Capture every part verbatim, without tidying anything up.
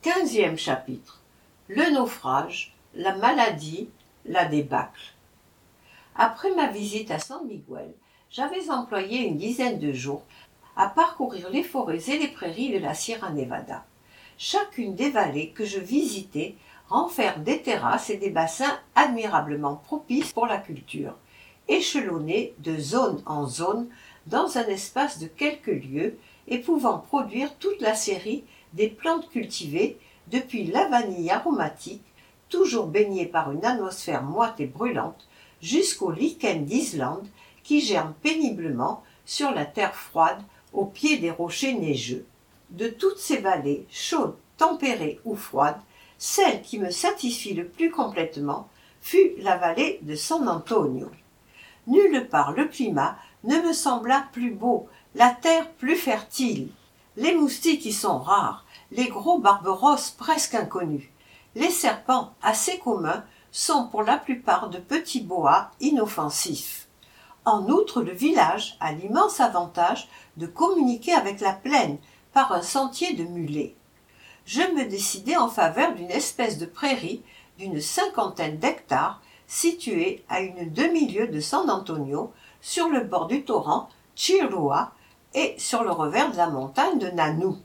Quinzième chapitre. Le naufrage, la maladie, la débâcle. Après ma visite à San Miguel, j'avais employé une dizaine de jours à parcourir les forêts et les prairies de la Sierra Nevada. Chacune des vallées que je visitais renferme des terrasses et des bassins admirablement propices pour la culture, échelonnés de zone en zone dans un espace de quelques lieues et pouvant produire toute la série des plantes cultivées, depuis la vanille aromatique, toujours baignée par une atmosphère moite et brûlante, jusqu'au lichen d'Islande qui germe péniblement sur la terre froide au pied des rochers neigeux. De toutes ces vallées, chaudes, tempérées ou froides, celle qui me satisfit le plus complètement fut la vallée de San Antonio. Nulle part le climat ne me sembla plus beau, la terre plus fertile. Les moustiques y sont rares, les gros barberos presque inconnus. Les serpents, assez communs, sont pour la plupart de petits boas inoffensifs. En outre, le village a l'immense avantage de communiquer avec la plaine par un sentier de mulets. Je me décidai en faveur d'une espèce de prairie d'une cinquantaine d'hectares située à une demi-lieue de San Antonio, sur le bord du torrent Chirrua et sur le revers de la montagne de Nanou.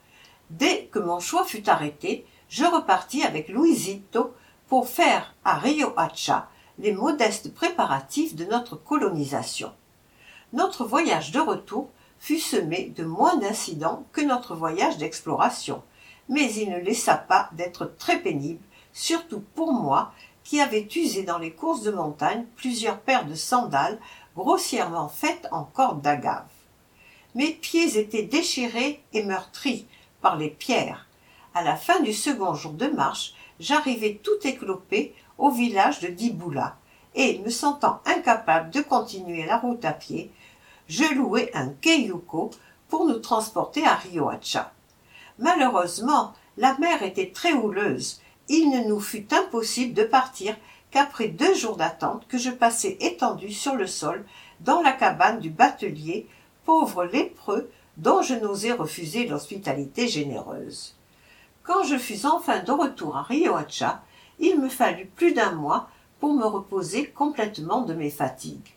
Dès que mon choix fut arrêté, je repartis avec Luisito pour faire à Riohacha les modestes préparatifs de notre colonisation. Notre voyage de retour fut semé de moins d'incidents que notre voyage d'exploration, mais il ne laissa pas d'être très pénible, surtout pour moi qui avais usé dans les courses de montagne plusieurs paires de sandales grossièrement faites en corde d'agave. Mes pieds étaient déchirés et meurtris par les pierres. À la fin du second jour de marche, j'arrivai tout éclopé au village de Diboula, et, me sentant incapable de continuer la route à pied, je louai un keiuko pour nous transporter à Riohacha. Malheureusement, la mer était très houleuse. Il ne nous fut impossible de partir qu'après deux jours d'attente que je passai étendu sur le sol dans la cabane du batelier, pauvre lépreux dont je n'osais refuser l'hospitalité généreuse. Quand je fus enfin de retour à Riohacha, il me fallut plus d'un mois pour me reposer complètement de mes fatigues.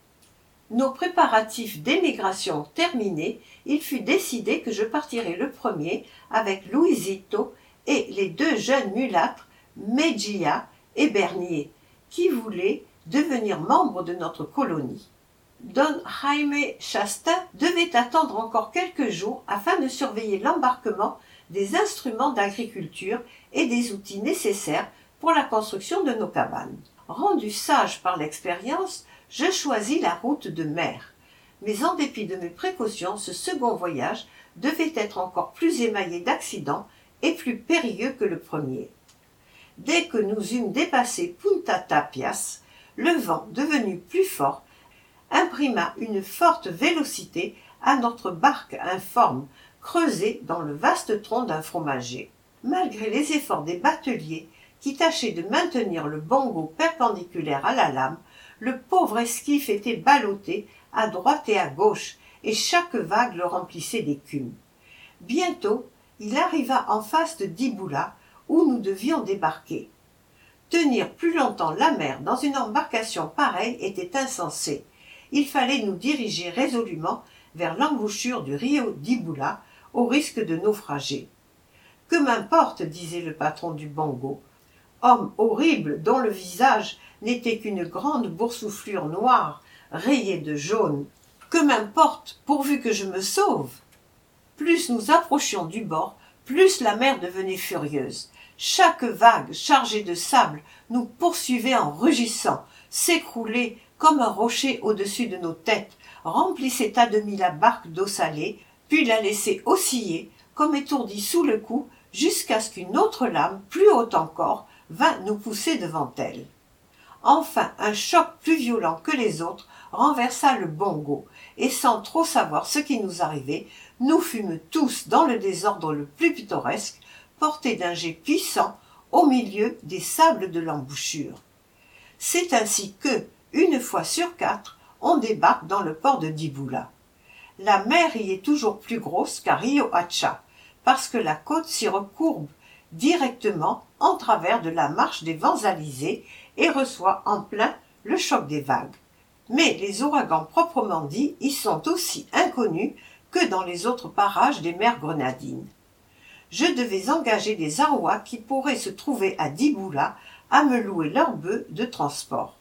Nos préparatifs d'émigration terminés, il fut décidé que je partirais le premier avec Luisito et les deux jeunes mulâtres, Mejia et Bernier, qui voulaient devenir membres de notre colonie. Don Jaime Chastain devait attendre encore quelques jours afin de surveiller l'embarquement des instruments d'agriculture et des outils nécessaires pour la construction de nos cabanes. Rendu sage par l'expérience, je choisis la route de mer. Mais en dépit de mes précautions, ce second voyage devait être encore plus émaillé d'accidents et plus périlleux que le premier. Dès que nous eûmes dépassé Punta Tapias, le vent, devenu plus fort, imprima une forte vélocité à notre barque informe, creusée dans le vaste tronc d'un fromager. Malgré les efforts des bateliers, qui tâchaient de maintenir le bongo perpendiculaire à la lame, le pauvre esquif était ballotté à droite et à gauche, et chaque vague le remplissait d'écume. Bientôt, il arriva en face de Diboula, où nous devions débarquer. Tenir plus longtemps la mer dans une embarcation pareille était insensé. Il fallait nous diriger résolument vers l'embouchure du rio Diboula, au risque de naufrager. « Que m'importe, disait le patron du bongo, homme horrible dont le visage n'était qu'une grande boursouflure noire, rayée de jaune. Que m'importe, pourvu que je me sauve !» Plus nous approchions du bord, plus la mer devenait furieuse. Chaque vague, chargée de sable, nous poursuivait en rugissant, s'écroulait comme un rocher au-dessus de nos têtes, remplissait à demi la barque d'eau salée, puis la laissait osciller, comme étourdie sous le coup, jusqu'à ce qu'une autre lame, plus haute encore, vint nous pousser devant elle. Enfin, un choc plus violent que les autres renversa le bongo, et sans trop savoir ce qui nous arrivait, nous fûmes tous, dans le désordre le plus pittoresque, portés d'un jet puissant au milieu des sables de l'embouchure. C'est ainsi que, une fois sur quatre, on débarque dans le port de Diboula. La mer y est toujours plus grosse qu'à Riohacha, parce que la côte s'y recourbe directement en travers de la marche des vents alizés et reçoit en plein le choc des vagues. Mais les ouragans proprement dits y sont aussi inconnus que dans les autres parages des mers grenadines. Je devais engager des Arouaks qui pourraient se trouver à Diboula à me louer leurs bœufs de transport.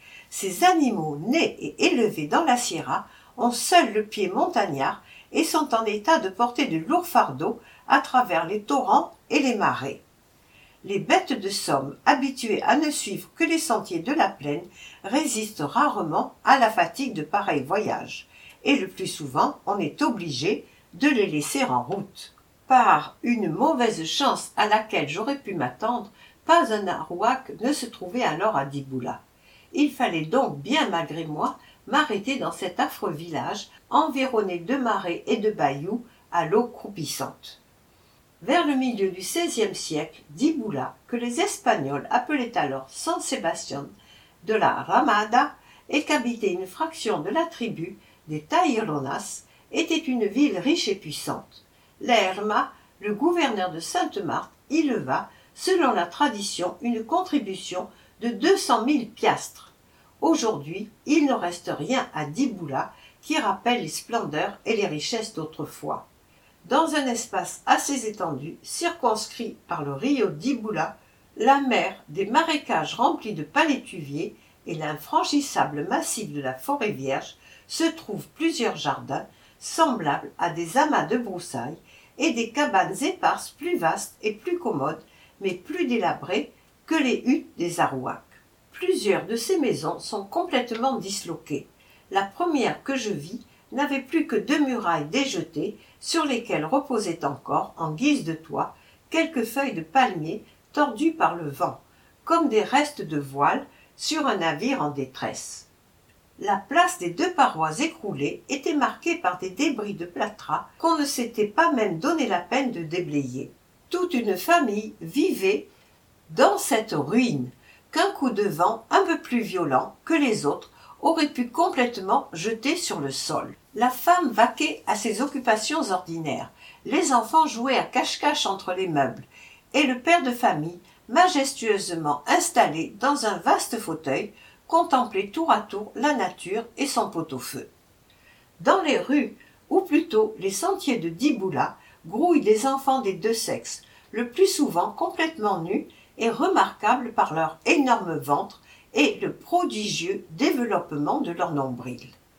Ces animaux nés et élevés dans la Sierra ont seuls le pied montagnard et sont en état de porter de lourds fardeaux à travers les torrents et les marais. Les bêtes de somme, habituées à ne suivre que les sentiers de la plaine, résistent rarement à la fatigue de pareils voyages, et le plus souvent on est obligé de les laisser en route. Par une mauvaise chance à laquelle j'aurais pu m'attendre, pas un Arouak ne se trouvait alors à Diboula. Il fallait donc bien malgré moi m'arrêter dans cet affreux village, environné de marais et de bayous à l'eau croupissante. Vers le milieu du seizième siècle, Diboula, que les Espagnols appelaient alors San Sebastián de la Ramada et qu'habitait une fraction de la tribu des Taïronas, était une ville riche et puissante. Lerma, le gouverneur de Sainte-Marthe, y leva, selon la tradition, une contribution de deux cent mille piastres. Aujourd'hui, il ne reste rien à Diboula qui rappelle les splendeurs et les richesses d'autrefois. Dans un espace assez étendu, circonscrit par le rio Diboula, la mer, des marécages remplis de palétuviers et l'infranchissable massif de la forêt vierge, se trouvent plusieurs jardins semblables à des amas de broussailles et des cabanes éparses plus vastes et plus commodes, mais plus délabrées que les huttes des Arouaks. Plusieurs de ces maisons sont complètement disloquées. La première que je vis n'avait plus que deux murailles déjetées sur lesquelles reposaient encore, en guise de toit, quelques feuilles de palmier tordues par le vent, comme des restes de voiles sur un navire en détresse. La place des deux parois écroulées était marquée par des débris de plâtras qu'on ne s'était pas même donné la peine de déblayer. Toute une famille vivait dans cette ruine, qu'un coup de vent un peu plus violent que les autres aurait pu complètement jeter sur le sol. La femme vaquait à ses occupations ordinaires, les enfants jouaient à cache-cache entre les meubles, et le père de famille, majestueusement installé dans un vaste fauteuil, contemplait tour à tour la nature et son pot-au-feu. Dans les rues, ou plutôt les sentiers de Diboula, grouillent des enfants des deux sexes, le plus souvent complètement nus et remarquables par leur énorme ventre et le prodigieux développement de leur nombril.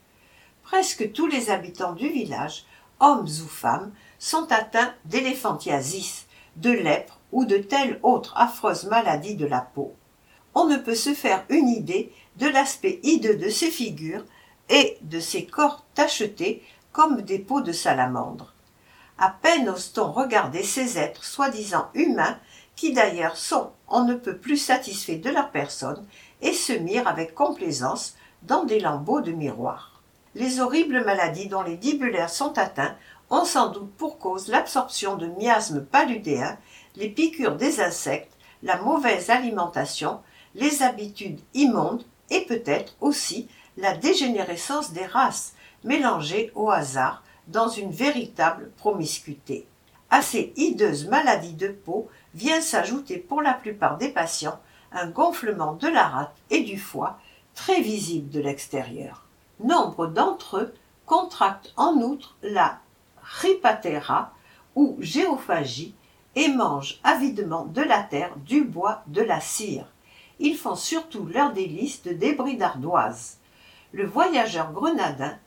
Presque tous les habitants du village, hommes ou femmes, sont atteints d'éléphantiasis, de lèpre ou de telle autre affreuse maladie de la peau. On ne peut se faire une idée de l'aspect hideux de ces figures et de ces corps tachetés comme des peaux de salamandre. À peine ose-t-on regarder ces êtres soi-disant humains qui d'ailleurs sont on ne peut plus satisfaits de leur personne et se mirent avec complaisance dans des lambeaux de miroir. Les horribles maladies dont les dibulaires sont atteints ont sans doute pour cause l'absorption de miasmes paludéens, les piqûres des insectes, la mauvaise alimentation, les habitudes immondes et peut-être aussi la dégénérescence des races mélangées au hasard dans une véritable promiscuité. À ces hideuses maladies de peau vient s'ajouter pour la plupart des patients un gonflement de la rate et du foie très visible de l'extérieur. Nombre d'entre eux contractent en outre la rhipatéra ou géophagie et mangent avidement de la terre, du bois, de la cire. Ils font surtout leur délice de débris d'ardoise. Le voyageur grenadin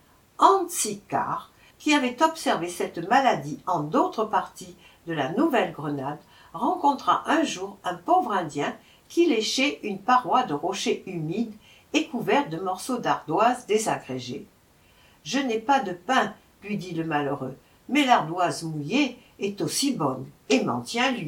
Antsicar, qui avait observé cette maladie en d'autres parties de la Nouvelle-Grenade, rencontra un jour un pauvre Indien qui léchait une paroi de rochers humides et couverts de morceaux d'ardoise désagrégés. « Je n'ai pas de pain, lui dit le malheureux, mais l'ardoise mouillée est aussi bonne et m'en tient lieu. »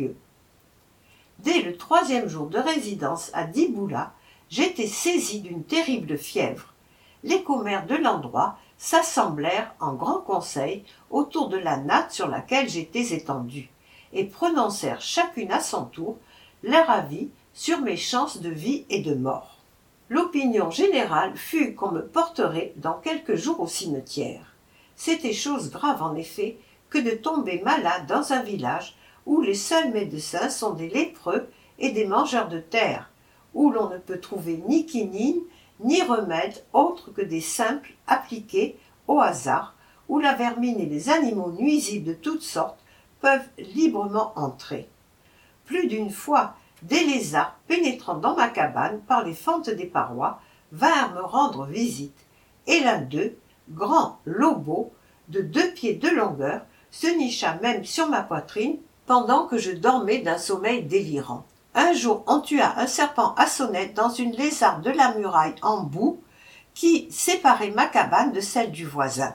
Dès le troisième jour de résidence à Diboula, j'étais saisi d'une terrible fièvre. Les commères de l'endroit s'assemblèrent en grand conseil autour de la natte sur laquelle j'étais étendu, et prononcèrent chacune à son tour leur avis sur mes chances de vie et de mort. L'opinion générale fut qu'on me porterait dans quelques jours au cimetière. C'était chose grave en effet que de tomber malade dans un village où les seuls médecins sont des lépreux et des mangeurs de terre, où l'on ne peut trouver ni quinine, ni remède autre que des simples appliqués au hasard, où la vermine et les animaux nuisibles de toutes sortes peuvent librement entrer. Plus d'une fois, des lézards pénétrant dans ma cabane par les fentes des parois vinrent me rendre visite, et l'un d'eux, grand lobo, de deux pieds de longueur, se nicha même sur ma poitrine pendant que je dormais d'un sommeil délirant. Un jour, on tua un serpent à sonnette dans une lézarde de la muraille en boue qui séparait ma cabane de celle du voisin.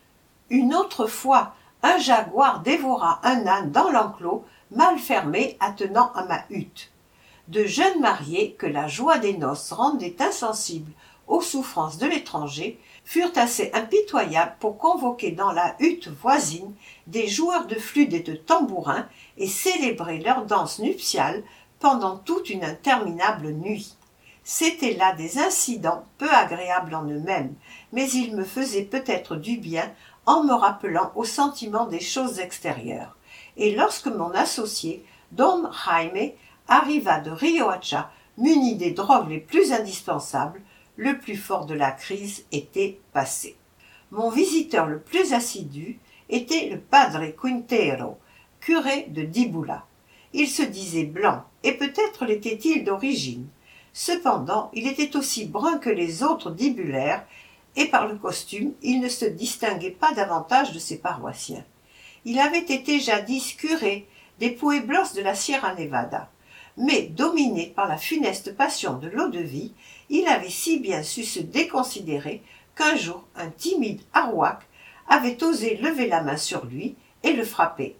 Une autre fois, un jaguar dévora un âne dans l'enclos mal fermé attenant à ma hutte. De jeunes mariés que la joie des noces rendait insensibles aux souffrances de l'étranger furent assez impitoyables pour convoquer dans la hutte voisine des joueurs de flûte et de tambourins et célébrer leur danse nuptiale pendant toute une interminable nuit. C'étaient là des incidents peu agréables en eux-mêmes, mais ils me faisaient peut-être du bien en me rappelant au sentiment des choses extérieures. Et lorsque mon associé, Don Jaime, arriva de Riohacha, muni des drogues les plus indispensables, le plus fort de la crise était passé. Mon visiteur le plus assidu était le padre Quintero, curé de Dibula. Il se disait blanc, et peut-être l'était-il d'origine. Cependant, il était aussi brun que les autres dibulaires, et par le costume, il ne se distinguait pas davantage de ses paroissiens. Il avait été jadis curé des Pueblos de la Sierra Nevada, mais dominé par la funeste passion de l'eau-de-vie, il avait si bien su se déconsidérer qu'un jour un timide Arawak avait osé lever la main sur lui et le frapper.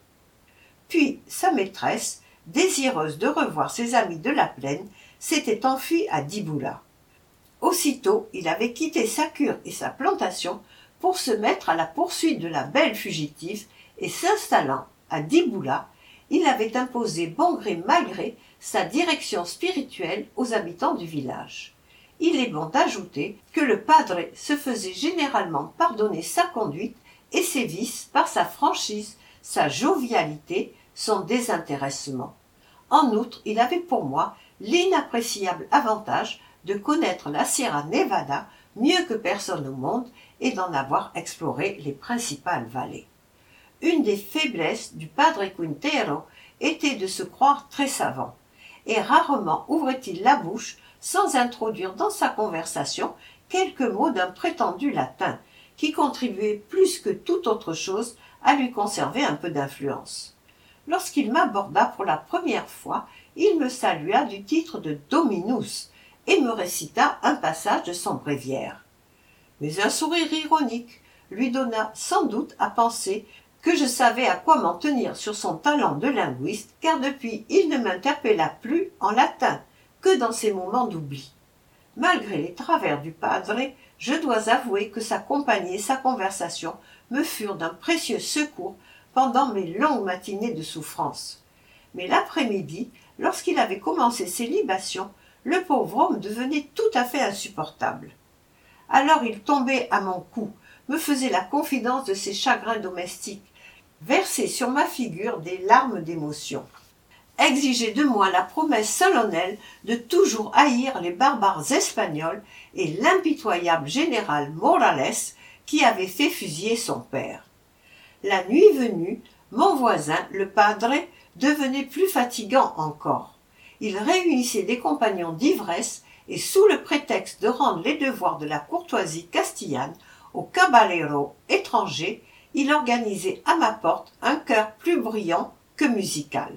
Puis sa maîtresse, désireuse de revoir ses amis de la plaine, s'était enfuie à Dibula. Aussitôt, il avait quitté sa cure et sa plantation pour se mettre à la poursuite de la belle fugitive et s'installant à Dibula, il avait imposé bon gré mal gré sa direction spirituelle aux habitants du village. Il est bon d'ajouter que le padre se faisait généralement pardonner sa conduite et ses vices par sa franchise, sa jovialité, son désintéressement. En outre, il avait pour moi l'inappréciable avantage de connaître la Sierra Nevada mieux que personne au monde et d'en avoir exploré les principales vallées. Une des faiblesses du padre Quintero était de se croire très savant, et rarement ouvrait-il la bouche sans introduire dans sa conversation quelques mots d'un prétendu latin, qui contribuait plus que toute autre chose à lui conserver un peu d'influence. Lorsqu'il m'aborda pour la première fois, il me salua du titre de Dominus et me récita un passage de son bréviaire. Mais un sourire ironique lui donna sans doute à penser que je savais à quoi m'en tenir sur son talent de linguiste, car depuis il ne m'interpella plus en latin que dans ses moments d'oubli. Malgré les travers du padre, je dois avouer que sa compagnie et sa conversation me furent d'un précieux secours pendant mes longues matinées de souffrance. Mais l'après-midi, lorsqu'il avait commencé ses libations, le pauvre homme devenait tout à fait insupportable. Alors il tombait à mon cou, me faisait la confidence de ses chagrins domestiques, versait sur ma figure des larmes d'émotion, exigeait de moi la promesse solennelle de toujours haïr les barbares espagnols et l'impitoyable général Morales qui avait fait fusiller son père. La nuit venue, mon voisin, le padre, devenait plus fatigant encore. Il réunissait des compagnons d'ivresse et, sous le prétexte de rendre les devoirs de la courtoisie castillane aux caballeros étrangers, il organisait à ma porte un chœur plus brillant que musical.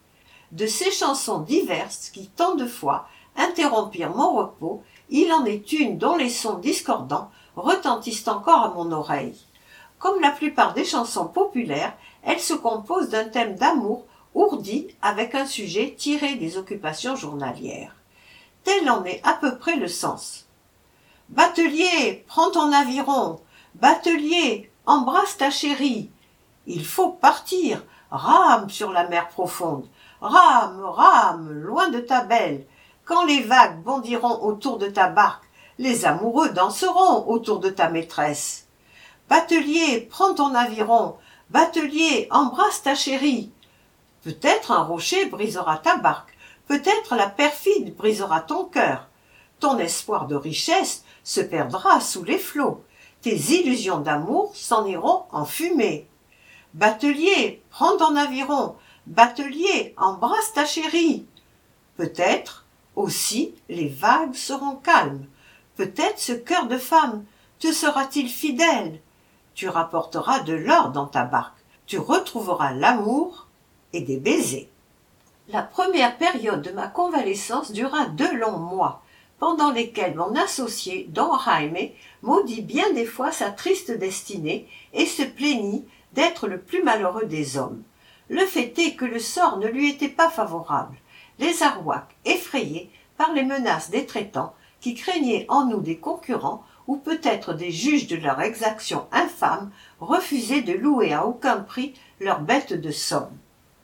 De ces chansons diverses qui, tant de fois, interrompirent mon repos, il en est une dont les sons discordants retentissent encore à mon oreille. Comme la plupart des chansons populaires, elle se compose d'un thème d'amour ourdi avec un sujet tiré des occupations journalières. Tel en est à peu près le sens. « Batelier, prends ton aviron. Batelier, embrasse ta chérie. Il faut partir. Rame sur la mer profonde. Rame, rame, loin de ta belle. Quand les vagues bondiront autour de ta barque, les amoureux danseront autour de ta maîtresse. Batelier, prends ton aviron. Batelier, embrasse ta chérie. Peut-être un rocher brisera ta barque, peut-être la perfide brisera ton cœur. Ton espoir de richesse se perdra sous les flots, tes illusions d'amour s'en iront en fumée. Batelier, prends ton aviron, batelier, embrasse ta chérie. Peut-être, aussi, les vagues seront calmes, peut-être ce cœur de femme te sera-t-il fidèle. Tu rapporteras de l'or dans ta barque, tu retrouveras l'amour et des baisers. La première période de ma convalescence dura deux longs mois, pendant lesquels mon associé, Don Jaime, maudit bien des fois sa triste destinée et se plaignit d'être le plus malheureux des hommes. Le fait est que le sort ne lui était pas favorable. Les Arawaks, effrayés par les menaces des traitants, qui craignaient en nous des concurrents ou peut-être des juges de leur exaction infâme, refusaient de louer à aucun prix leurs bêtes de somme.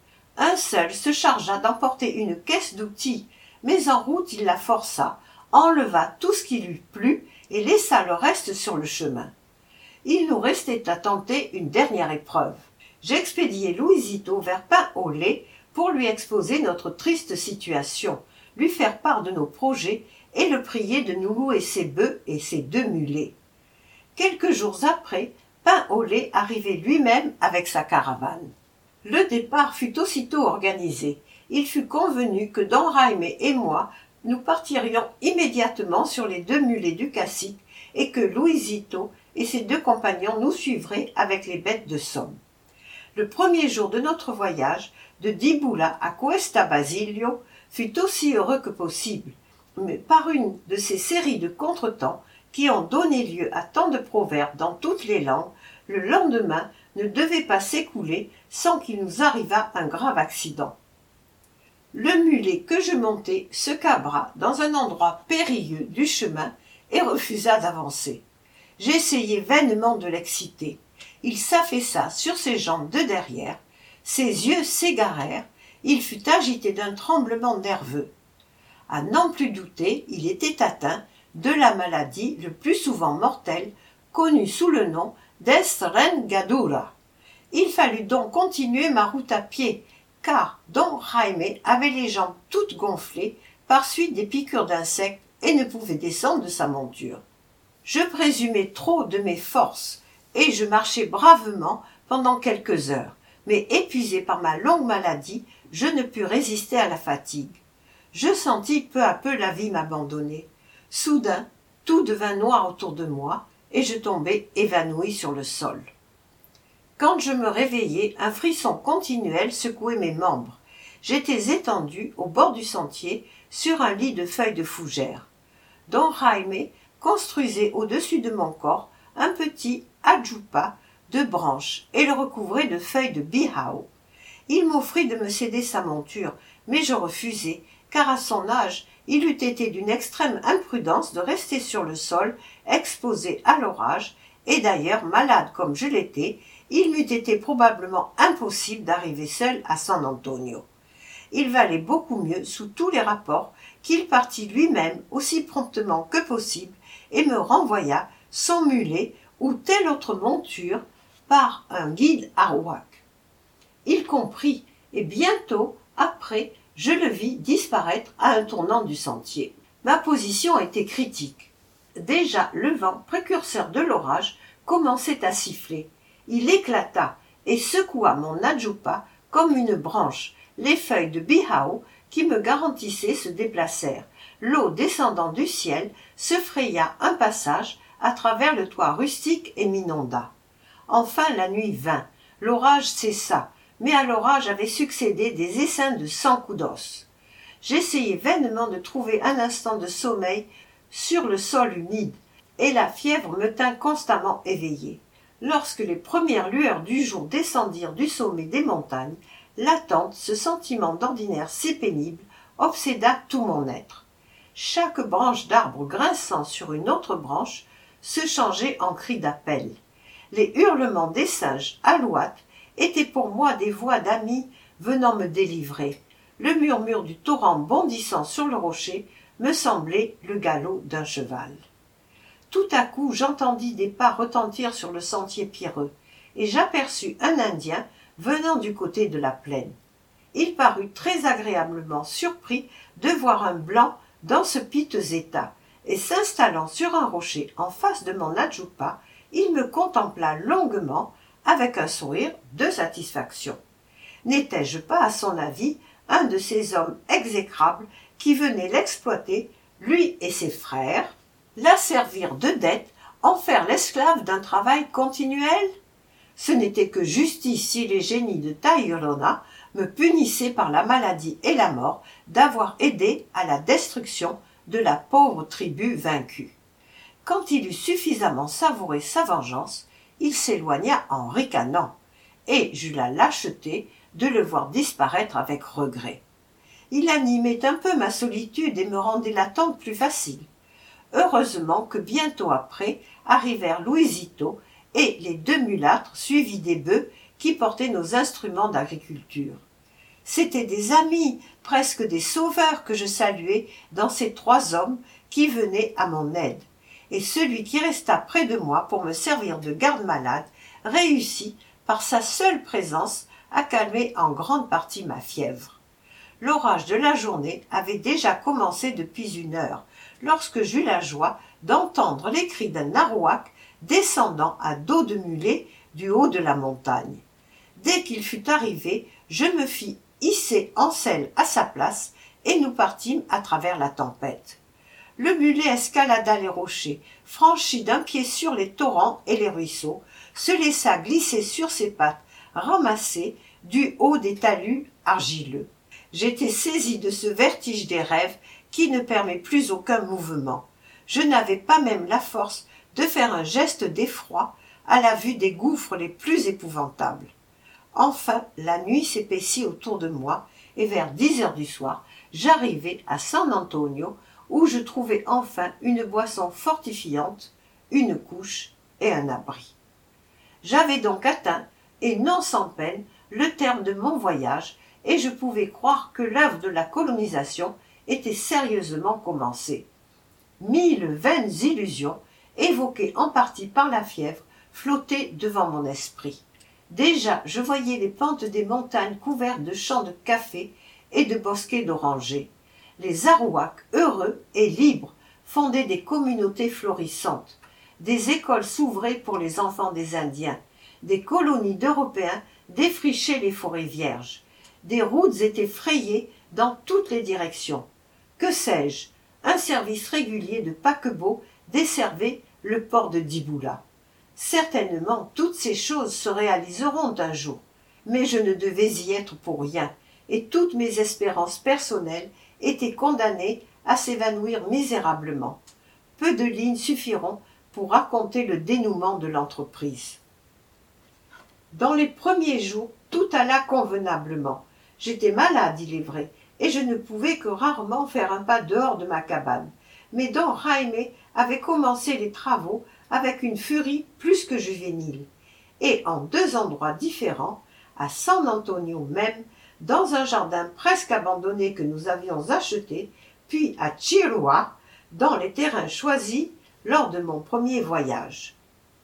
Un seul se chargea d'emporter une caisse d'outils, mais en route il la força, enleva tout ce qui lui plut et laissa le reste sur le chemin. Il nous restait à tenter une dernière épreuve. J'expédiai Louisito vers Pain au lait pour lui exposer notre triste situation, lui faire part de nos projets et le prier de nous louer ses bœufs et ses deux mulets. Quelques jours après, Pain au lait arrivait lui-même avec sa caravane. Le départ fut aussitôt organisé. Il fut convenu que Don Jaime et moi nous partirions immédiatement sur les deux mulets du cacique et que Louisito et ses deux compagnons nous suivraient avec les bêtes de somme. Le premier jour de notre voyage, de Diboula à Cuesta Basilio, fut aussi heureux que possible, mais par une de ces séries de contretemps qui ont donné lieu à tant de proverbes dans toutes les langues, le lendemain ne devait pas s'écouler sans qu'il nous arrivât un grave accident. Le mulet que je montais se cabra dans un endroit périlleux du chemin et refusa d'avancer. J'essayai vainement de l'exciter. Il s'affaissa sur ses jambes de derrière, ses yeux s'égarèrent, il fut agité d'un tremblement nerveux. À n'en plus douter, il était atteint de la maladie le plus souvent mortelle, connue sous le nom d'Estrengadura. Il fallut donc continuer ma route à pied, car Don Jaime avait les jambes toutes gonflées par suite des piqûres d'insectes et ne pouvait descendre de sa monture. Je présumais trop de mes forces, et je marchai bravement pendant quelques heures, mais épuisé par ma longue maladie, je ne pus résister à la fatigue. Je sentis peu à peu la vie m'abandonner. Soudain, tout devint noir autour de moi, et je tombai évanoui sur le sol. Quand je me réveillai, un frisson continuel secouait mes membres. J'étais étendu au bord du sentier, sur un lit de feuilles de fougère. Don Jaime construisait au-dessus de mon corps un petit adjupa de branches et le recouvrait de feuilles de bihao. Il m'offrit de me céder sa monture, mais je refusai, car à son âge, il eût été d'une extrême imprudence de rester sur le sol, exposé à l'orage, et d'ailleurs, malade comme je l'étais, il m'eût été probablement impossible d'arriver seul à San Antonio. Il valait beaucoup mieux, sous tous les rapports, qu'il partît lui-même aussi promptement que possible et me renvoya son mulet ou telle autre monture par un guide arawak. Il comprit, et bientôt après, je le vis disparaître à un tournant du sentier. Ma position était critique. Déjà le vent, précurseur de l'orage, commençait à siffler. Il éclata et secoua mon adjupa comme une branche. Les feuilles de bihao qui me garantissaient se déplacèrent. L'eau descendant du ciel se fraya un passage à travers le toit rustique et m'inonda. Enfin la nuit vint. L'orage cessa, mais à l'orage avaient succédé des essaims de cent coups d'os. J'essayai vainement de trouver un instant de sommeil sur le sol humide, et la fièvre me tint constamment éveillé. Lorsque les premières lueurs du jour descendirent du sommet des montagnes, l'attente, ce sentiment d'ordinaire si pénible, obséda tout mon être. Chaque branche d'arbre grinçant sur une autre branche se changeait en cri d'appel. Les hurlements des singes alouates étaient pour moi des voix d'amis venant me délivrer. Le murmure du torrent bondissant sur le rocher me semblait le galop d'un cheval. Tout à coup, j'entendis des pas retentir sur le sentier pierreux, et j'aperçus un Indien venant du côté de la plaine. il parut très agréablement surpris de voir un blanc dans ce piteux état, et s'installant sur un rocher en face de mon adjupa, il me contempla longuement avec un sourire de satisfaction. N'étais-je pas, à son avis, un de ces hommes exécrables qui venaient l'exploiter, lui et ses frères, la servir de dette, en faire l'esclave d'un travail continuel? Ce n'était que justice si les génies de Tayrona me punissaient par la maladie et la mort d'avoir aidé à la destruction de la pauvre tribu vaincue. Quand il eut suffisamment savouré sa vengeance, il s'éloigna en ricanant, et j'eus la lâcheté de le voir disparaître avec regret. Il animait un peu ma solitude et me rendait l'attente plus facile. Heureusement que bientôt après arrivèrent Louisito et les deux mulâtres suivis des bœufs qui portaient nos instruments d'agriculture. C'étaient des amis, presque des sauveurs que je saluais dans ces trois hommes qui venaient à mon aide, et celui qui resta près de moi pour me servir de garde-malade réussit, par sa seule présence, à calmer en grande partie ma fièvre. L'orage de la journée avait déjà commencé depuis une heure, lorsque j'eus la joie d'entendre les cris d'un arouac descendant à dos de mulet du haut de la montagne. Dès qu'il fut arrivé, je me fis hisser en selle à sa place et nous partîmes à travers la tempête. Le mulet escalada les rochers, franchit d'un pied sûr les torrents et les ruisseaux, se laissa glisser sur ses pattes, ramassées du haut des talus argileux. J'étais saisi de ce vertige des rêves qui ne permet plus aucun mouvement. Je n'avais pas même la force de faire un geste d'effroi à la vue des gouffres les plus épouvantables. Enfin, la nuit s'épaissit autour de moi, et vers dix heures du soir, j'arrivai à San Antonio, où je trouvai enfin une boisson fortifiante, une couche et un abri. J'avais donc atteint, et non sans peine, le terme de mon voyage, et je pouvais croire que l'œuvre de la colonisation était sérieusement commencée. Mille vaines illusions, évoquées en partie par la fièvre, flottaient devant mon esprit. Déjà, je voyais les pentes des montagnes couvertes de champs de café et de bosquets d'orangers. Les Arouacs, heureux et libres, fondaient des communautés florissantes. Des écoles s'ouvraient pour les enfants des Indiens. Des colonies d'Européens défrichaient les forêts vierges. Des routes étaient frayées dans toutes les directions. Que sais-je? Un service régulier de paquebots desservait le port de Diboula. Certainement, toutes ces choses se réaliseront un jour, mais je ne devais y être pour rien, et toutes mes espérances personnelles étaient condamnées à s'évanouir misérablement. Peu de lignes suffiront pour raconter le dénouement de l'entreprise. Dans les premiers jours, tout alla convenablement. J'étais malade, il est vrai, et je ne pouvais que rarement faire un pas dehors de ma cabane. Mais Don Jaime avait commencé les travaux avec une furie plus que juvénile, et en deux endroits différents, à San Antonio même, dans un jardin presque abandonné que nous avions acheté, puis à Chirua, dans les terrains choisis lors de mon premier voyage.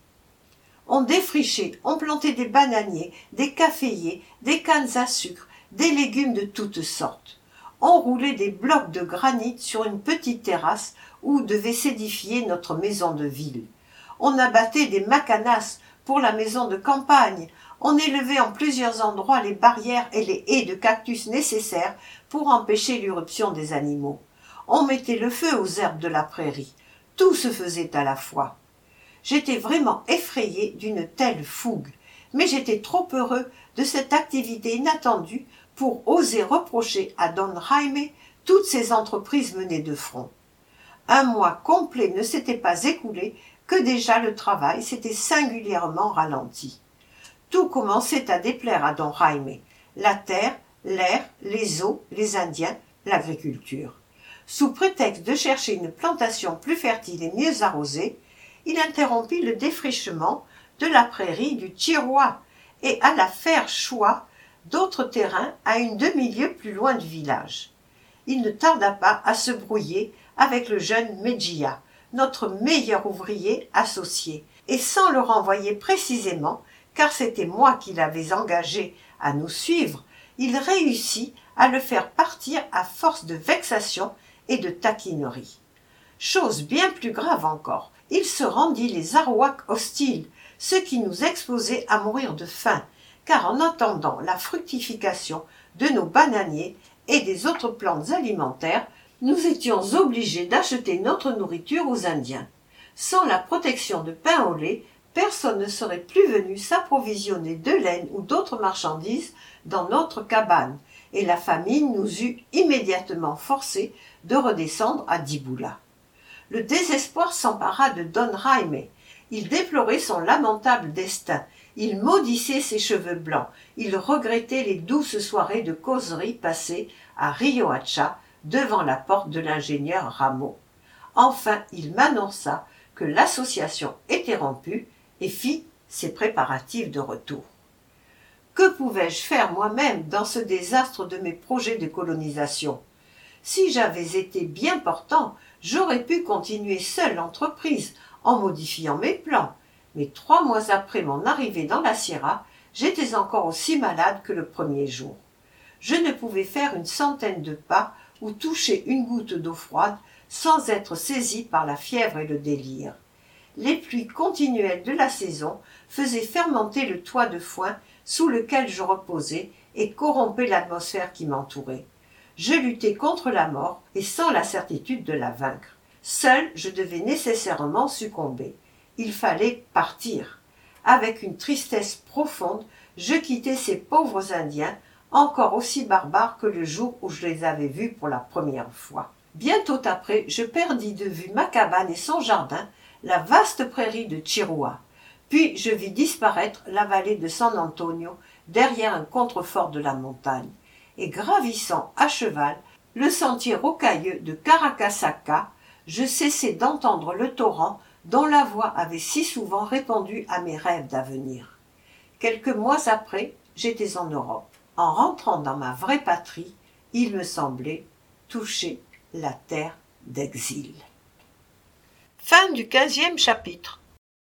On défrichait, on plantait des bananiers, des caféiers, des cannes à sucre, des légumes de toutes sortes. On roulait des blocs de granit sur une petite terrasse où devait s'édifier notre maison de ville. On abattait des macanas pour la maison de campagne. On élevait en plusieurs endroits les barrières et les haies de cactus nécessaires pour empêcher l'irruption des animaux. On mettait le feu aux herbes de la prairie. Tout se faisait à la fois. J'étais vraiment effrayé d'une telle fougue, mais j'étais trop heureux de cette activité inattendue pour oser reprocher à Don Jaime toutes ces entreprises menées de front. Un mois complet ne s'était pas écoulé que déjà le travail s'était singulièrement ralenti. Tout commençait à déplaire à Don Jaime, la terre, l'air, les eaux, les Indiens, l'agriculture. Sous prétexte de chercher une plantation plus fertile et mieux arrosée, il interrompit le défrichement de la prairie du Chirua et alla faire choix d'autres terrains à une demi-lieue plus loin du village. Il ne tarda pas à se brouiller avec le jeune Mejia, notre meilleur ouvrier associé, et sans le renvoyer précisément, car c'était moi qui l'avais engagé à nous suivre, il réussit à le faire partir à force de vexations et de taquineries. Chose bien plus grave encore, il se rendit les Arawaks hostiles, ce qui nous exposait à mourir de faim, car en attendant la fructification de nos bananiers et des autres plantes alimentaires, nous étions obligés d'acheter notre nourriture aux Indiens. Sans la protection de pain au lait, personne ne serait plus venu s'approvisionner de laine ou d'autres marchandises dans notre cabane, et la famine nous eût immédiatement forcés de redescendre à Diboula. Le désespoir s'empara de Don Jaime. Il déplorait son lamentable destin, il maudissait ses cheveux blancs, il regrettait les douces soirées de causerie passées à Riohacha devant la porte de l'ingénieur Rameau. Enfin, il m'annonça que l'association était rompue et fit ses préparatifs de retour. Que pouvais-je faire moi-même dans ce désastre de mes projets de colonisation? Si j'avais été bien portant, j'aurais pu continuer seul l'entreprise en modifiant mes plans, mais trois mois après mon arrivée dans la Sierra, j'étais encore aussi malade que le premier jour. Je ne pouvais faire une centaine de pas ou toucher une goutte d'eau froide sans être saisi par la fièvre et le délire. Les pluies continuelles de la saison faisaient fermenter le toit de foin sous lequel je reposais et corrompaient l'atmosphère qui m'entourait. Je luttais contre la mort et sans la certitude de la vaincre. Seul, je devais nécessairement succomber. Il fallait partir. Avec une tristesse profonde, je quittais ces pauvres Indiens, encore aussi barbares que le jour où je les avais vus pour la première fois. Bientôt après, je perdis de vue ma cabane et son jardin, la vaste prairie de Chirua. Puis je vis disparaître la vallée de San Antonio derrière un contrefort de la montagne. Et gravissant à cheval le sentier rocailleux de Caracasaca, je cessai d'entendre le torrent dont la voix avait si souvent répondu à mes rêves d'avenir. Quelques mois après, j'étais en Europe. En rentrant dans ma vraie patrie, il me semblait toucher la terre d'exil. Fin du quinzième chapitre.